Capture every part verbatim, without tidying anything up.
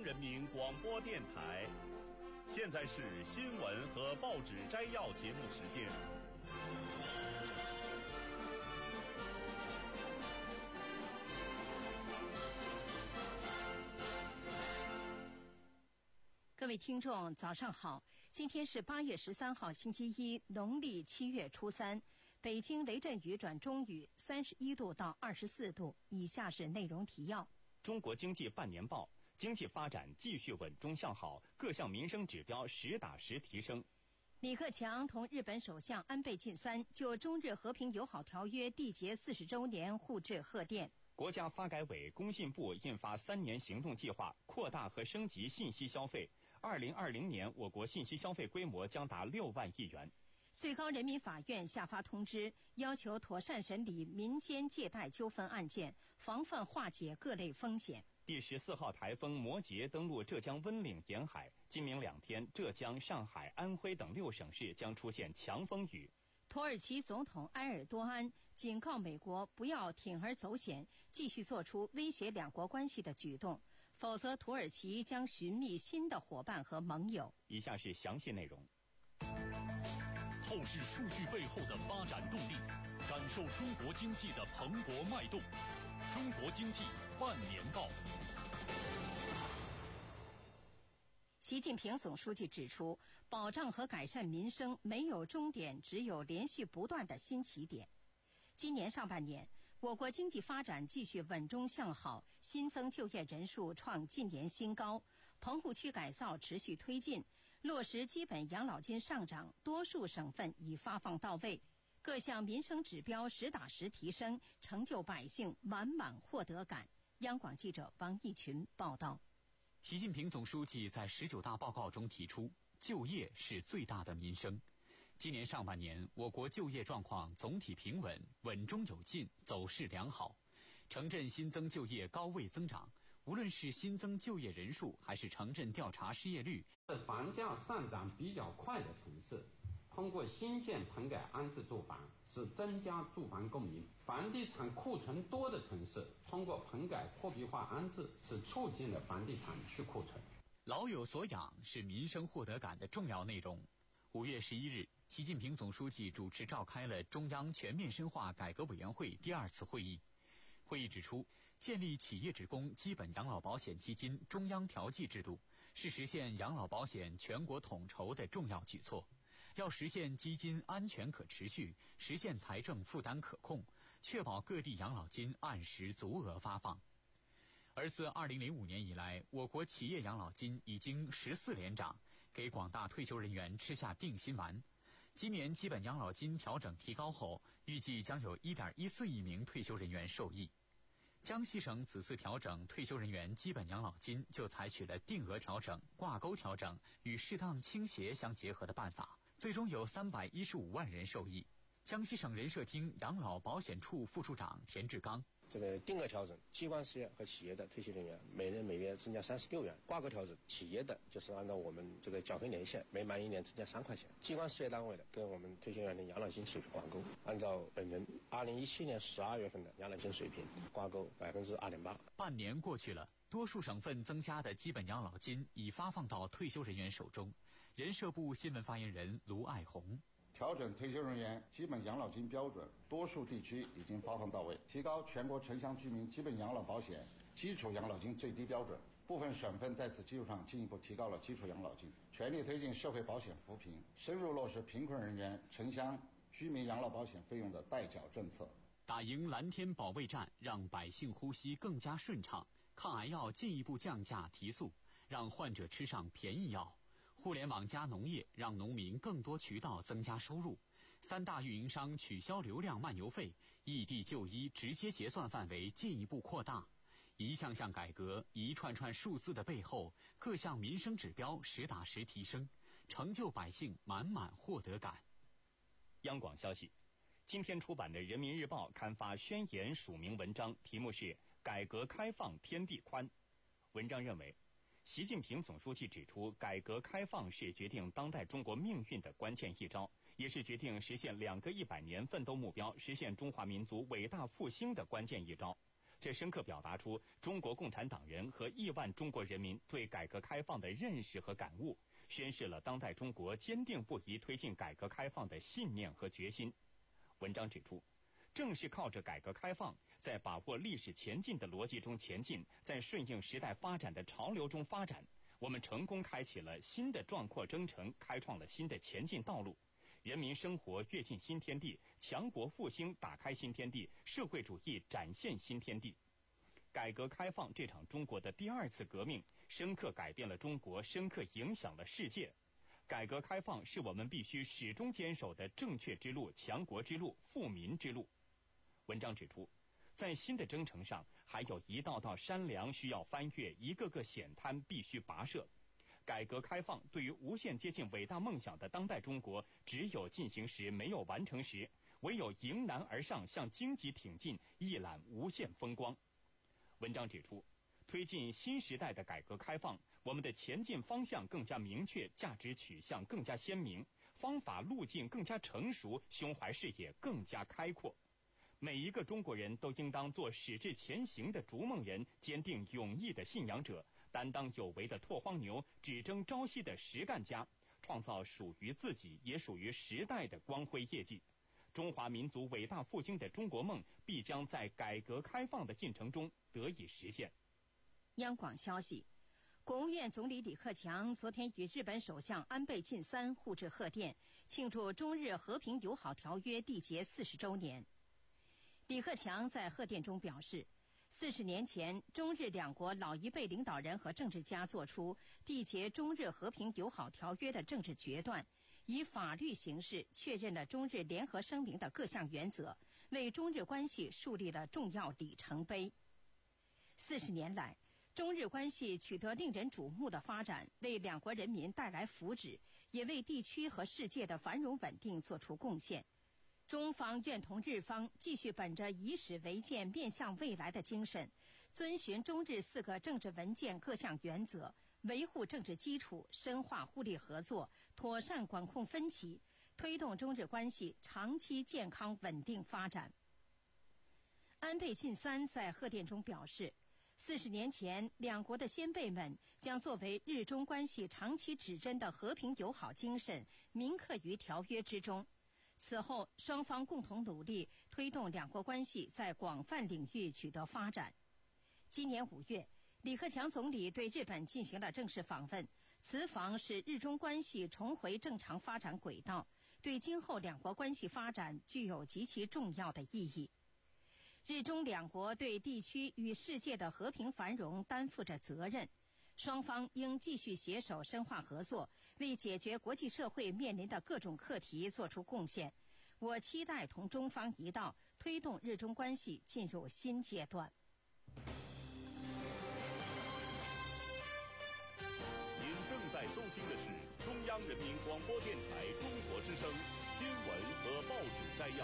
人民广播电台，现在是新闻和报纸摘要节目时间。 各位听众早上好，今天是八月十三号星期一，农历七月初三，北京雷阵雨转中雨，三十一度到二十四度。以下是内容提要。 中国经济半年报，经济发展继续稳中向好，各项民生指标实打实提升。 李克强同日本首相安倍晋三就中日和平友好条约缔结四十周年互致贺电。 国家发改委、工信部印发三年行动计划，扩大和升级信息消费。二零二零年，我国信息消费规模将达六万亿元。 最高人民法院下发通知，要求妥善审理民间借贷纠纷案件，防范化解各类风险。 第十四号台风摩羯登陆浙江温岭沿海，今明两天，浙江、上海、安徽等六省市将出现强风雨。 土耳其总统埃尔多安警告美国不要铤而走险，继续做出威胁两国关系的举动，否则土耳其将寻觅新的伙伴和盟友。 以下是详细内容。 透视数据背后的发展动力，感受中国经济的蓬勃脉动。中国经济半年报。 习近平总书记指出，保障和改善民生没有终点，只有连续不断的新起点。今年上半年，我国经济发展继续稳中向好，新增就业人数创近年新高，棚户区改造持续推进，落实基本养老金上涨，多数省份已发放到位，各项民生指标实打实提升，成就百姓满满获得感。央广记者王义群报道。 习近平总书记在十九大报告中提出，就业是最大的民生。今年上半年，我国就业状况总体平稳，稳中有进，走势良好。城镇新增就业高位增长，无论是新增就业人数，还是城镇调查失业率， 房价上涨比较快的城市，通过新建棚改安置住房，是增加住房供应；房地产库存多的城市，通过棚改货币化安置，是促进了房地产去库存。 老有所养是民生获得感的重要内容。五月十一日，习近平总书记主持召开了中央全面深化改革委员会第二次会议。会议指出，建立企业职工基本养老保险基金中央调剂制度，是实现养老保险全国统筹的重要举措。要实现基金安全可持续，实现财政负担可控，确保各地养老金按时足额发放。而自二零零五年以来，我国企业养老金已经十四连涨，给广大退休人员吃下定心丸。今年基本养老金调整提高后，预计将有 一点一四亿名退休人员受益。江西省此次调整退休人员基本养老金，就采取了定额调整、挂钩调整与适当倾斜相结合的办法，最终有三百一十五万人受益。江西省人社厅养老保险处副处长田志刚， 这个定额调整，机关事业和企业的退休人员每人每月增加三十六元；挂钩调整，企业的就是按照我们这个缴费年限，每满一年增加三块钱；机关事业单位的跟我们退休人员的养老金水平挂钩，按照本人二零一七年十二月份的养老金水平挂钩百分之二点八。 半年过去了，多数省份增加的基本养老金已发放到退休人员手中。人社部新闻发言人卢爱红， 调整退休人员基本养老金标准，多数地区已经发放到位，提高全国城乡居民基本养老保险基础养老金最低标准。部分省份在此基础上进一步提高了基础养老金，全力推进社会保险扶贫，深入落实贫困人员城乡居民养老保险费用的代缴政策。 打赢蓝天保卫战，让百姓呼吸更加顺畅，抗癌药进一步降价提速，让患者吃上便宜药。互联网加农业，让农民更多渠道增加收入。三大运营商取消流量漫游费，异地就医直接结算范围进一步扩大。一项项改革，一串串数字的背后，各项民生指标实打实提升，成就百姓满满获得感。 央广消息，今天出版的《人民日报》刊发宣言署名文章，题目是“改革开放天地宽”。文章认为，习近平总书记指出，改革开放是决定当代中国命运的关键一招，也是决定实现两个一百年奋斗目标、实现中华民族伟大复兴的关键一招。 这深刻表达出中国共产党人和亿万中国人民对改革开放的认识和感悟，宣示了当代中国坚定不移推进改革开放的信念和决心。文章指出，正是靠着改革开放，在把握历史前进的逻辑中前进，在顺应时代发展的潮流中发展，我们成功开启了新的壮阔征程，开创了新的前进道路。人民生活跃进新天地，强国复兴打开新天地，社会主义展现新天地。改革开放这场中国的第二次革命，深刻改变了中国，深刻影响了世界。改革开放是我们必须始终坚守的正确之路、强国之路、富民之路。文章指出，在新的征程上，还有一道道山梁需要翻越，一个个险滩必须跋涉。改革开放对于无限接近伟大梦想的当代中国，只有进行时，没有完成时，唯有迎难而上，向荆棘挺进，一览无限风光。文章指出，推进新时代的改革开放，我们的前进方向更加明确，价值取向更加鲜明，方法路径更加成熟，胸怀视野更加开阔。每一个中国人都应当做矢志前行的逐梦人，坚定勇毅的信仰者，担当有为的拓荒牛，只争朝夕的实干家，创造属于自己也属于时代的光辉业绩。中华民族伟大复兴的中国梦必将在改革开放的进程中得以实现。 央广消息，国务院总理李克强昨天与日本首相安倍晋三互致贺电，庆祝中日和平友好条约缔结四十周年。李克强在贺电中表示，四十年前，中日两国老一辈领导人和政治家做出缔结中日和平友好条约的政治决断，以法律形式确认了中日联合声明的各项原则，为中日关系树立了重要里程碑。四十年来，中日关系取得令人瞩目的发展，为两国人民带来福祉，也为地区和世界的繁荣稳定做出贡献。中方愿同日方继续本着以史为鉴、面向未来的精神，遵循中日四个政治文件各项原则，维护政治基础，深化互利合作，妥善管控分歧，推动中日关系长期健康稳定发展。安倍晋三在贺电中表示，四十年前，两国的先辈们将作为日中关系长期指针的和平友好精神铭刻于条约之中。此后，双方共同努力，推动两国关系在广泛领域取得发展。今年五月，李克强总理对日本进行了正式访问，此访使日中关系重回正常发展轨道，对今后两国关系发展具有极其重要的意义。日中两国对地区与世界的和平繁荣担负着责任，双方应继续携手深化合作，为解决国际社会面临的各种课题做出贡献。我期待同中方一道，推动日中关系进入新阶段。 您正在收听的是中央人民广播电台中国之声新闻和报纸摘要。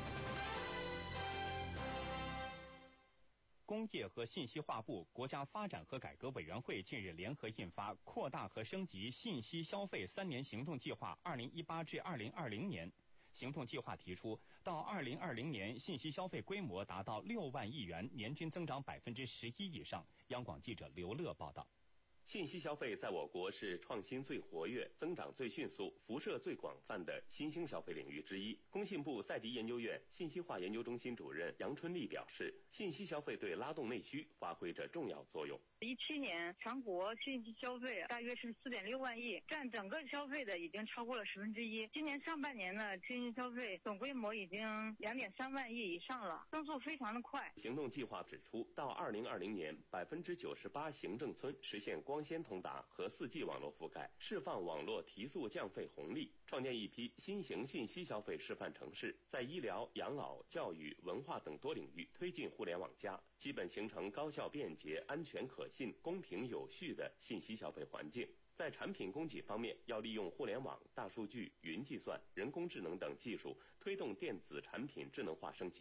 工业和信息化部、国家发展和改革委员会近日联合印发《扩大和升级信息消费三年行动计划（二零一八至二零二零年）》。行动计划提出，到二零二零年，信息消费规模达到六万亿元，年均增长百分之十一以上。央广记者刘乐报道。 信息消费在我国是创新最活跃、增长最迅速、辐射最广泛的新兴消费领域之一。工信部赛迪研究院信息化研究中心主任杨春丽表示，信息消费对拉动内需发挥着重要作用。 一七年全国信息消费大约是四点六万亿，占整个消费的已经超过了十分之一。今年上半年呢，信息消费总规模已经两点三万亿以上了，增速非常的快。 行动计划指出，到二零二零年，百分之九十八行政村实现光纤通达和四 G 网络覆盖，释放网络提速降费红利，创建一批新型信息消费示范城市，在医疗、养老、教育、文化等多领域推进互联网加，基本形成高效、便捷、安全、可信、公平有序的信息消费环境。在产品供给方面，要利用互联网、大数据、云计算、人工智能等技术，推动电子产品智能化升级。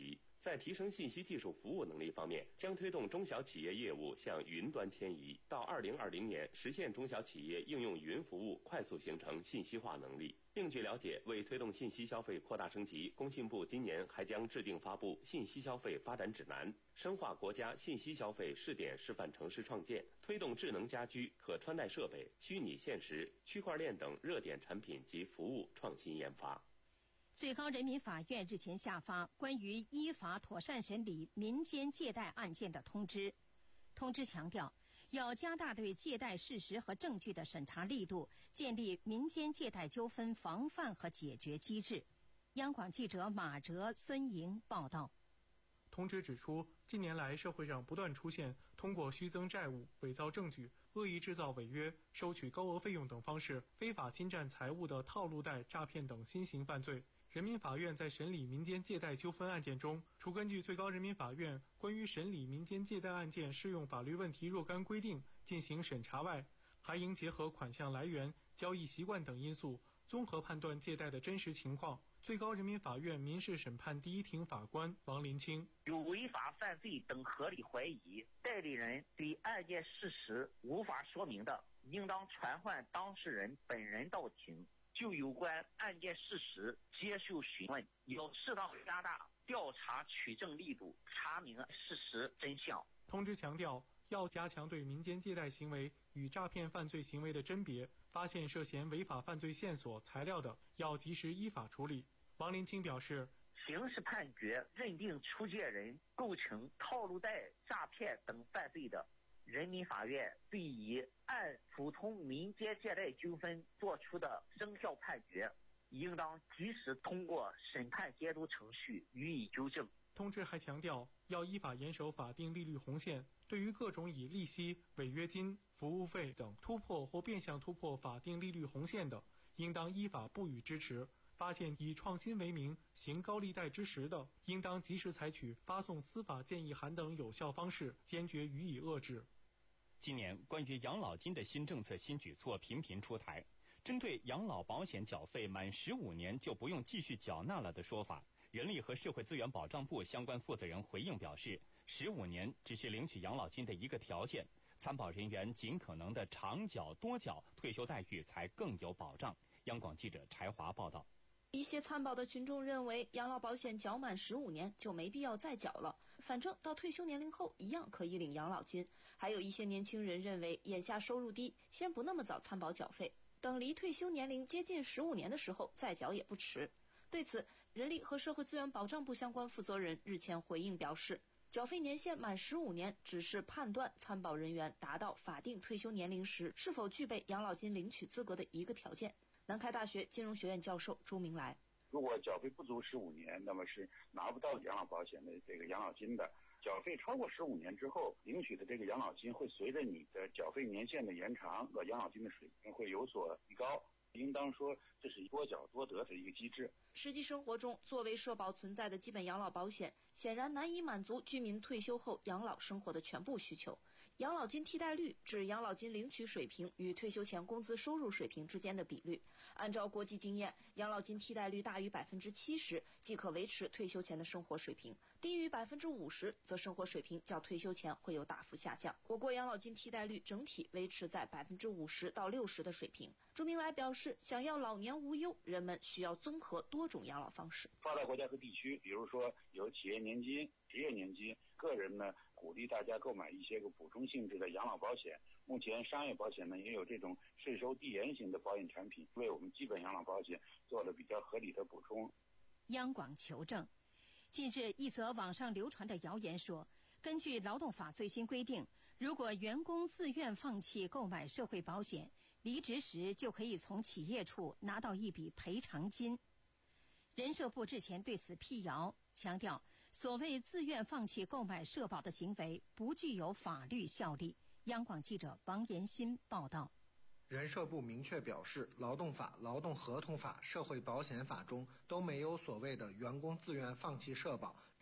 在提升信息技术服务能力方面，将推动中小企业业务向云端迁移，到二零二零年实现中小企业应用云服务快速形成信息化能力。另据了解，为推动信息消费扩大升级，工信部今年还将制定发布信息消费发展指南，深化国家信息消费试点示范城市创建，推动智能家居、可穿戴设备、虚拟现实、区块链等热点产品及服务创新研发。 最高人民法院日前下发关于依法妥善审理民间借贷案件的通知。通知强调，要加大对借贷事实和证据的审查力度，建立民间借贷纠纷防范和解决机制。央广记者马哲、孙莹报道。 通知指出，近年来社会上不断出现通过虚增债务、伪造证据、恶意制造违约、收取高额费用等方式非法侵占财物的套路贷、诈骗等新型犯罪。人民法院在审理民间借贷纠纷案件中，除根据最高人民法院关于审理民间借贷案件适用法律问题若干规定进行审查外，还应结合款项来源、交易习惯等因素，综合判断借贷的真实情况。最高人民法院民事审判第一庭法官王林清： 有违法犯罪等合理怀疑，代理人对案件事实无法说明的，应当传唤当事人本人到庭，就有关案件事实接受询问，要适当加大调查取证力度，查明事实真相。 通知强调，要加强对民间借贷行为与诈骗犯罪行为的甄别，发现涉嫌违法犯罪线索材料的，要及时依法处理。王林清表示， 刑事判决认定出借人构成套路贷、诈骗等犯罪的，人民法院对于按普通民间借贷纠纷作出的生效判决，应当及时通过审判监督程序予以纠正。 通知还强调，要依法严守法定利率红线，对于各种以利息、违约金、服务费等突破或变相突破法定利率红线的，应当依法不予支持。发现以创新为名行高利贷之实的，应当及时采取发送司法建议函等有效方式，坚决予以遏制。 今年关于养老金的新政策、新举措频频出台。针对养老保险缴费满十五年就不用继续缴纳了的说法，人力和社会资源保障部相关负责人回应表示，十五年只是领取养老金的一个条件，参保人员尽可能的长缴多缴，退休待遇才更有保障。央广记者柴华报道。 一些参保的群众认为，养老保险缴满十五年就没必要再缴了，反正到退休年龄后一样可以领养老金。还有一些年轻人认为，眼下收入低，先不那么早参保缴费，等离退休年龄接近十五年的时候再缴也不迟。对此，人力和社会资源保障部相关负责人日前回应表示，缴费年限满十五年只是判断参保人员达到法定退休年龄时是否具备养老金领取资格的一个条件。南开大学金融学院教授朱明来： 如果缴费不足十五年，那么是拿不到养老保险的这个养老金的。缴费超过十五年之后，领取的这个养老金会随着你的缴费年限的延长和养老金的水平会有所提高。应当说，这是多缴多得的一个机制。 实际生活中，作为社保存在的基本养老保险，显然难以满足居民退休后养老生活的全部需求。养老金替代率指养老金领取水平与退休前工资收入水平之间的比率。按照国际经验，养老金替代率大于百分之七十，即可维持退休前的生活水平；低于百分之五十，则生活水平较退休前会有大幅下降。我国养老金替代率整体维持在百分之五十到六十的水平。朱明来表示，想要老年无忧，人们需要综合多种养老方式。 发达国家和地区，比如说有企业年金、职业年金，个人呢鼓励大家购买一些个补充性质的养老保险。目前商业保险呢也有这种税收递延型的保险产品，为我们基本养老保险做了比较合理的补充。 央广求证，近日一则网上流传的谣言说，根据劳动法最新规定，如果员工自愿放弃购买社会保险，离职时就可以从企业处拿到一笔赔偿金。人社部日前对此辟谣，强调所谓自愿放弃购买社保的行为不具有法律效力。央广记者王延新报道。 人社部明确表示，劳动法、劳动合同法、社会保险法中都没有所谓的员工自愿放弃社保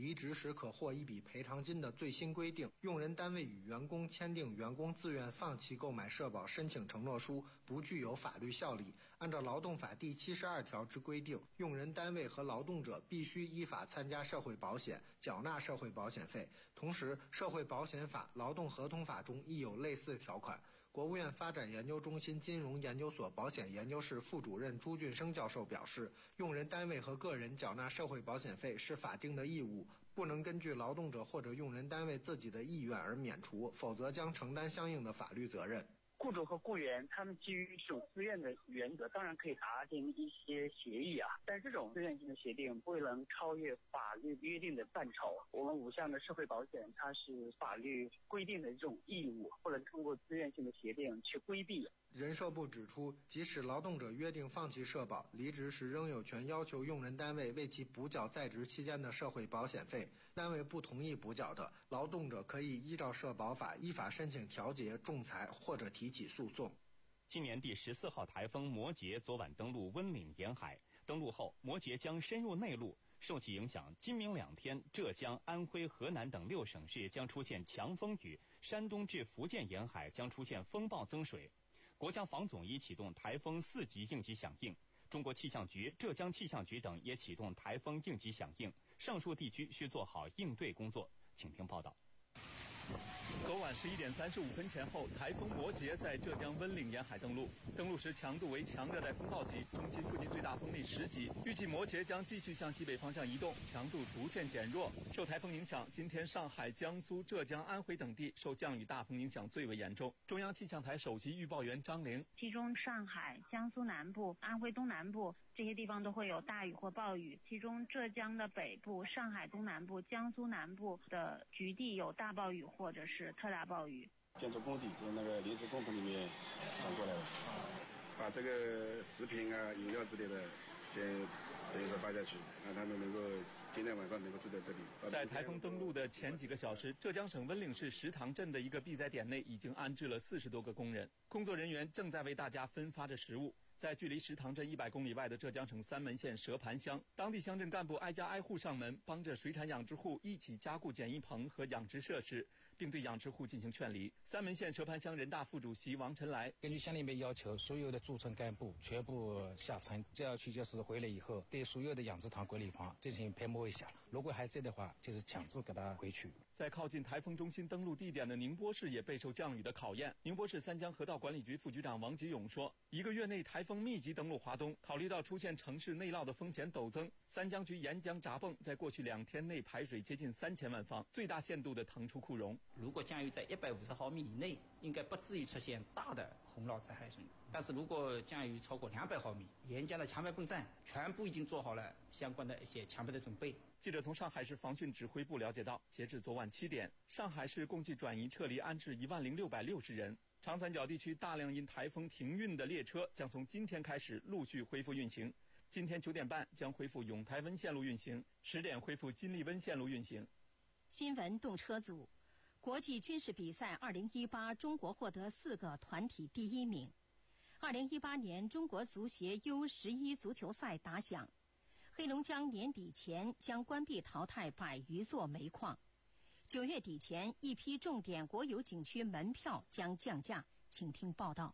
离职时可获一笔赔偿金的最新规定，用人单位与员工签订员工自愿放弃购买社保申请承诺书不具有法律效力。按照劳动法第七十二条之规定，用人单位和劳动者必须依法参加社会保险，缴纳社会保险费。同时，社会保险法、劳动合同法中亦有类似条款。国务院发展研究中心金融研究所保险研究室副主任朱俊生教授表示，用人单位和个人缴纳社会保险费是法定的义务，不能根据劳动者或者用人单位自己的意愿而免除，否则将承担相应的法律责任。 雇主和雇员他们基于这种自愿的原则，当然可以达定一些协议啊，但是这种自愿性的协定不能超越法律约定的范畴。我们五项的社会保险，它是法律规定的这种义务，不能通过自愿性的协定去规避。 人社部指出，即使劳动者约定放弃社保，离职时仍有权要求用人单位为其补缴在职期间的社会保险费。单位不同意补缴的，劳动者可以依照社保法依法申请调解、仲裁或者提起诉讼。 今年第十四号台风摩羯昨晚登陆温岭沿海，登陆后摩羯将深入内陆，受其影响，今明两天浙江、安徽、河南等六省市将出现强风雨，山东至福建沿海将出现风暴增水。国家防总已启动台风四级应急响应，中国气象局、浙江气象局等也启动台风应急响应，上述地区需做好应对工作。请听报道。 昨晚十一点三十五分前后，台风摩羯在浙江温岭沿海登陆，登陆时强度为强热带风暴级，中心附近最大风力十级。预计摩羯将继续向西北方向移动，强度逐渐减弱。受台风影响，今天上海、江苏、浙江、安徽等地受降雨大风影响最为严重。中央气象台首席预报员张玲， 其中上海、江苏南部、安徽东南部这些地方都会有大雨或暴雨，其中浙江的北部、上海东南部、江苏南部的局地有大暴雨或者是特大暴雨。 建筑工地就那个临时工棚里面传过来了，把这个食品啊、饮料之类的先等于说发下去，让他们能够今天晚上能够住在这里。 在台风登陆的前几个小时，浙江省温岭市石塘镇的一个避灾点内已经安置了四十多个工人，工作人员正在为大家分发着食物。在距离石塘镇一百公里外的浙江省三门县蛇盘乡，当地乡镇干部挨家挨户上门，帮着水产养殖户一起加固简易棚和养殖设施，并对养殖户进行劝离。三门县蛇盘乡人大副主席王晨来， 根据乡里面要求，所有的驻村干部全部下村，这样去就是回来以后，对所有的养殖塘、管理房进行拍摸一下，如果还在的话，就是强制给他回去。 在靠近台风中心登陆地点的宁波市也备受降雨的考验。宁波市三江河道管理局副局长王吉勇说，一个月内台风密集登陆华东，考虑到出现城市内涝的风险陡增，三江局沿江闸泵在过去两天内排水接近三千万方，最大限度地腾出库容。 如果降雨在一百五十毫米以内，应该不至于出现大的洪涝灾害损。但是如果降雨超过两百毫米，沿江的强排泵站全部已经做好了相关的一些强排的准备。 记者从上海市防汛指挥部了解到，截至昨晚七点，上海市共计转移撤离安置一万零六百六十人。长三角地区大量因台风停运的列车将从今天开始陆续恢复运行。今天九点半将恢复永台温线路运行，十点恢复金利温线路运行。 新闻动车组，国际军事比赛二零一八，中国获得四个团体第一名。二零一八年中国足协 U 十一 足球赛打响，黑龙江年底前将关闭淘汰百余座煤矿。九月底前，一批重点国有景区门票将降价。请听报道。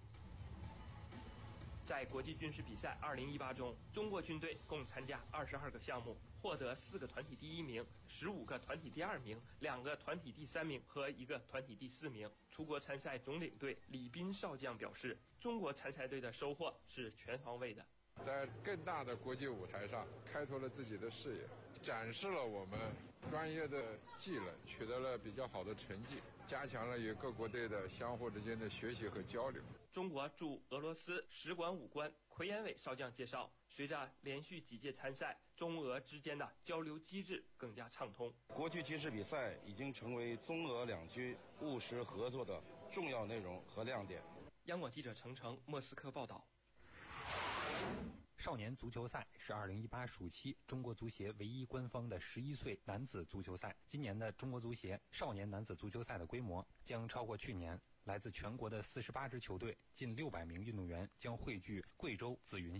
在国际军事比赛二零一八中，中国军队共参加二十二个项目，获得四个团体第一名、十五个团体第二名、两个团体第三名和一个团体第四名。出国参赛总领队李斌少将表示，中国参赛队的收获是全方位的， 在更大的国际舞台上开拓了自己的视野，展示了我们专业的技能，取得了比较好的成绩，加强了与各国队的相互之间的学习和交流。 中国驻俄罗斯使馆武官奎延伟少将介绍，随着连续几届参赛，中俄之间的交流机制更加畅通。 国际军事比赛已经成为中俄两军务实合作的重要内容和亮点。 央广记者程程莫斯科报道。 少年足球赛是二零一八暑期中国足协唯一官方的十一岁男子足球赛。今年的中国足协少年男子足球赛的规模将超过去年，来自全国的四十八支球队，近六百名运动员将汇聚贵州紫云县。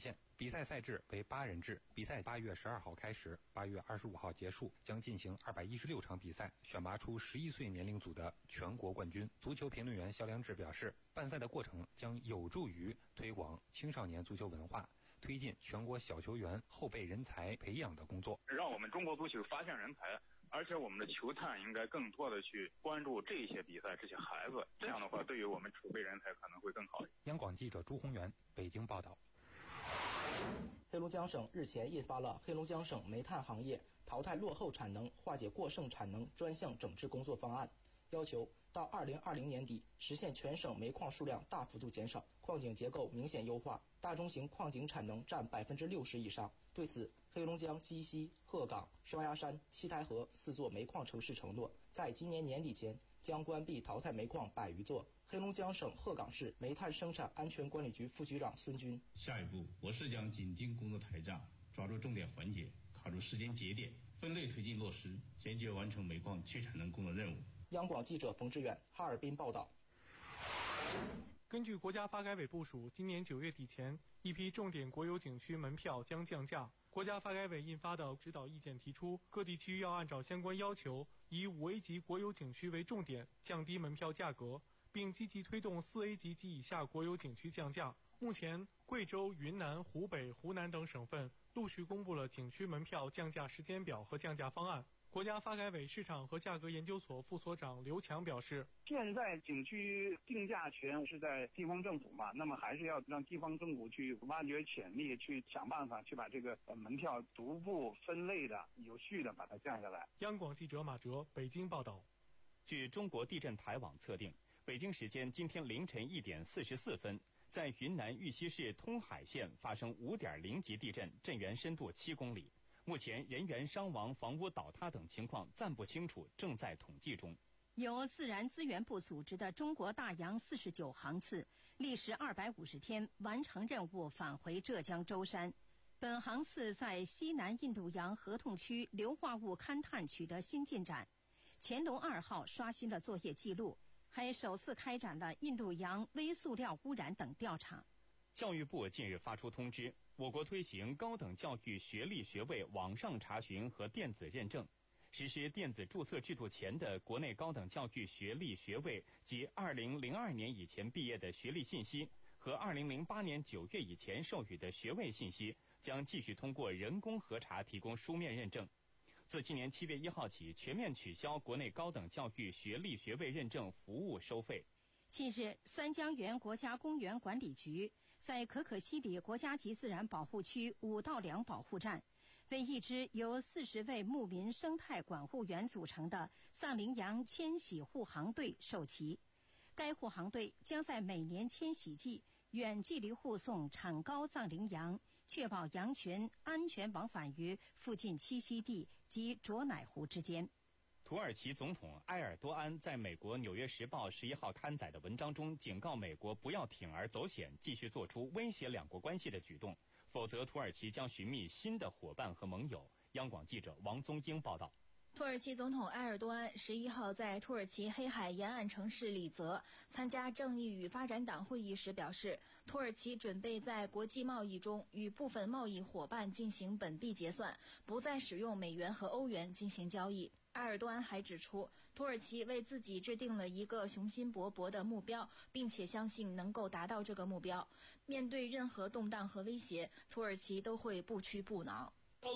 比赛赛制为八人制，比赛八月十二号开始，八月二十五号结束，将进行二百一十六场比赛，选拔出十一岁年龄组的全国冠军。足球评论员肖良志表示，办赛的过程将有助于推广青少年足球文化，推进全国小球员后备人才培养的工作， 让我们中国足球发现人才。而且我们的球探应该更多的去关注这些比赛，这些孩子，这样的话对于我们储备人才可能会更好。 央广记者朱宏元北京报道。 黑龙江省日前印发了《黑龙江省煤炭行业淘汰落后产能、化解过剩产能专项整治工作方案》，要求到二零二零年底实现全省煤矿数量大幅度减少，矿井结构明显优化，大中型矿井产能占百分之六十以上。对此，黑龙江鸡西、鹤岗、双鸭山、七台河四座煤矿城市承诺，在今年年底前将关闭淘汰煤矿百余座。黑龙江省鹤岗市煤炭生产安全管理局副局长孙军： 下一步，我市将紧盯工作台账，抓住重点环节，卡住时间节点，分类推进落实，坚决完成煤矿去产能工作任务。 央广记者冯志远哈尔滨报道。 根据国家发改委部署，今年九月底前，一批重点国有景区门票将降价。国家发改委印发的指导意见提出，各地区要按照相关要求，以五 A 级国有景区为重点，降低门票价格，并积极推动四 A 级及以下国有景区降价。目前，贵州、云南、湖北、湖南等省份陆续公布了景区门票降价时间表和降价方案。国家发改委市场和价格研究所副所长刘强表示， 现在景区定价权是在地方政府嘛，那么还是要让地方政府去挖掘潜力，去想办法去把这个门票逐步分类的、有序的把它降下来。 央广记者马哲北京报道。 据中国地震台网测定，北京时间今天凌晨一点四十四分，在云南玉溪市通海县发生五点零级地震，震源深度七公里。目前人员伤亡、房屋倒塌等情况暂不清楚，正在统计中。 由自然资源部组织的中国大洋四十九航次历时二百五十天完成任务，返回浙江舟山。本航次在西南印度洋合同区硫化物勘探取得新进展，乾隆二号刷新了作业记录，还首次开展了印度洋微塑料污染等调查。 教育部近日发出通知，我国推行高等教育学历学位网上查询和电子认证，实施电子注册制度前的国内高等教育学历学位及二零零二年以前毕业的学历信息和二零零八年九月以前授予的学位信息，将继续通过人工核查提供书面认证。自今年七月一号起，全面取消国内高等教育学历学位认证服务收费。 近日，三江源国家公园管理局在可可西里国家级自然保护区五道梁保护站，为一支由四十位牧民生态管护员组成的藏羚羊迁徙护航队授旗。该护航队将在每年迁徙季远距离护送产高藏羚羊，确保羊群安全往返于附近栖息地及卓乃湖之间。 土耳其总统埃尔多安在美国《纽约时报》十一号刊载的文章中警告美国不要铤而走险，继续做出威胁两国关系的举动，否则土耳其将寻觅新的伙伴和盟友。央广记者王宗英报道。 土耳其总统埃尔多安十一号在土耳其黑海沿岸城市里泽参加正义与发展党会议时表示，土耳其准备在国际贸易中与部分贸易伙伴进行本币结算，不再使用美元和欧元进行交易。埃尔多安还指出，土耳其为自己制定了一个雄心勃勃的目标，并且相信能够达到这个目标。面对任何动荡和威胁，土耳其都会不屈不挠。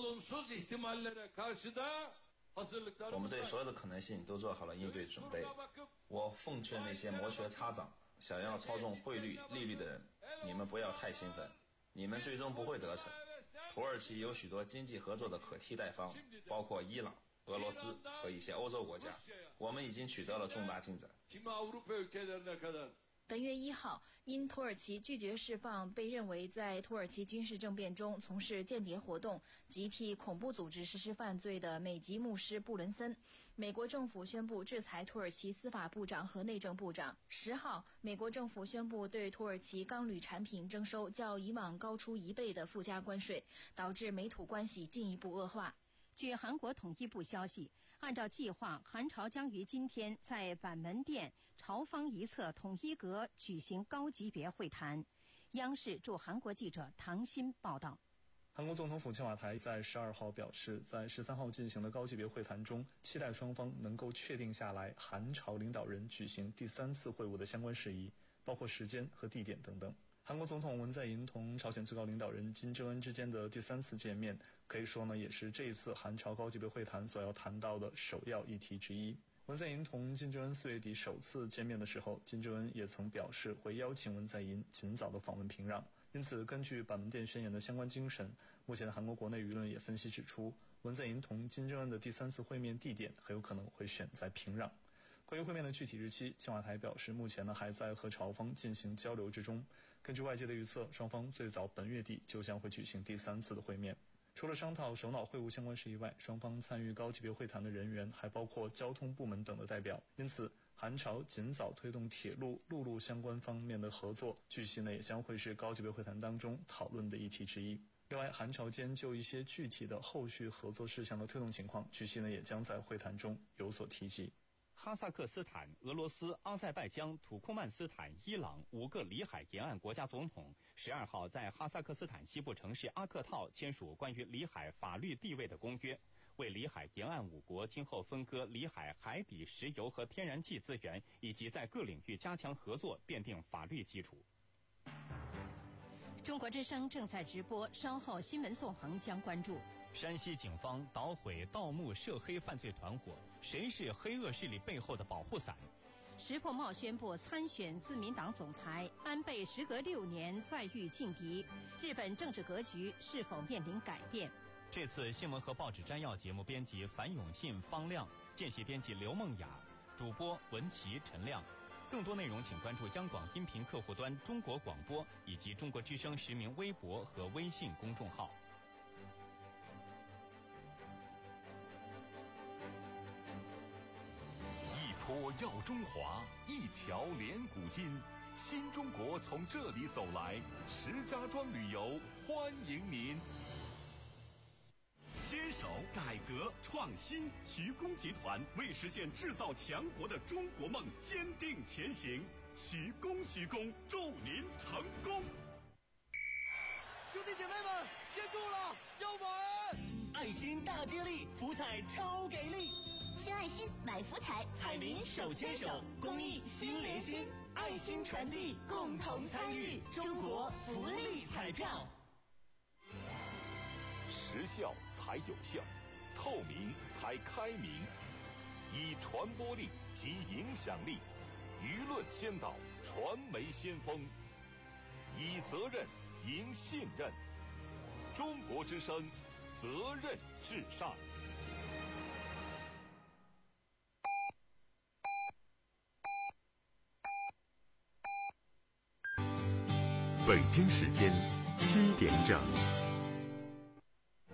我们对所有的可能性都做好了应对准备。我奉劝那些摩拳擦掌、想要操纵汇率、利率的人，你们不要太兴奋，你们最终不会得逞。土耳其有许多经济合作的可替代方，包括伊朗、俄罗斯和一些欧洲国家，我们已经取得了重大进展。 本月一号，因土耳其拒绝释放被认为在土耳其军事政变中从事间谍活动及替恐怖组织实施犯罪的美籍牧师布伦森，美国政府宣布制裁土耳其司法部长和内政部长。十号，美国政府宣布对土耳其钢铝产品征收较以往高出一倍的附加关税，导致美土关系进一步恶化。 据韩国统一部消息，按照计划，韩朝将于今天在板门店朝方一侧统一阁举行高级别会谈。 央视驻韩国记者唐鑫报道。 韩国总统府青瓦台在十二号表示，在十三号进行的高级别会谈中，期待双方能够确定下来韩朝领导人举行第三次会晤的相关事宜，包括时间和地点等等。韩国总统文在寅同朝鲜最高领导人金正恩之间的第三次见面，可以说呢，也是这一次韩朝高级别会谈所要谈到的首要议题之一。文在寅同金正恩四月底首次见面的时候，金正恩也曾表示会邀请文在寅尽早的访问平壤。因此，根据板门店宣言的相关精神，目前的韩国国内舆论也分析指出，文在寅同金正恩的第三次会面地点很有可能会选在平壤。关于会面的具体日期，青瓦台表示，目前呢还在和朝方进行交流之中。根据外界的预测，双方最早本月底就将会举行第三次的会面。除了商讨首脑会晤相关事宜外，双方参与高级别会谈的人员还包括交通部门等的代表，因此韩朝尽早推动铁路、陆路相关方面的合作，据悉呢也将会是高级别会谈当中讨论的议题之一。另外，韩朝间就一些具体的后续合作事项的推动情况，据悉呢也将在会谈中有所提及。 哈萨克斯坦、俄罗斯、阿塞拜疆、土库曼斯坦、伊朗五个里海沿岸国家总统十二号在哈萨克斯坦西部城市阿克套签署关于里海法律地位的公约，为里海沿岸五国今后分割里海海底石油和天然气资源以及在各领域加强合作奠定法律基础。 中国之声正在直播，稍后新闻纵横将关注。 山西警方捣毁盗墓涉黑犯罪团伙，谁是黑恶势力背后的保护伞？ 石破茂宣布参选自民党总裁，安倍时隔六年再遇劲敌，日本政治格局是否面临改变？ 这次新闻和报纸摘要节目编辑樊永信、方亮，见习编辑刘梦雅，主播文琪、陈亮。更多内容请关注央广音频客户端中国广播以及中国之声实名微博和微信公众号。 一坡耀中华，一桥连古今，新中国从这里走来，石家庄旅游欢迎您。坚守改革创新，徐工集团为实现制造强国的中国梦坚定前行。徐工，徐工，祝您成功！ 兄弟姐妹们，接住了，要买！爱心大接力，福彩超给力！ 献爱心，买福彩， 彩民手牵手，公益心连心，爱心传递，共同参与，中国福利彩票。 时效才有效，透明才开明，以传播力及影响力，舆论先导，传媒先锋，以责任赢信任。中国之声，责任至上。 北京时间七点整。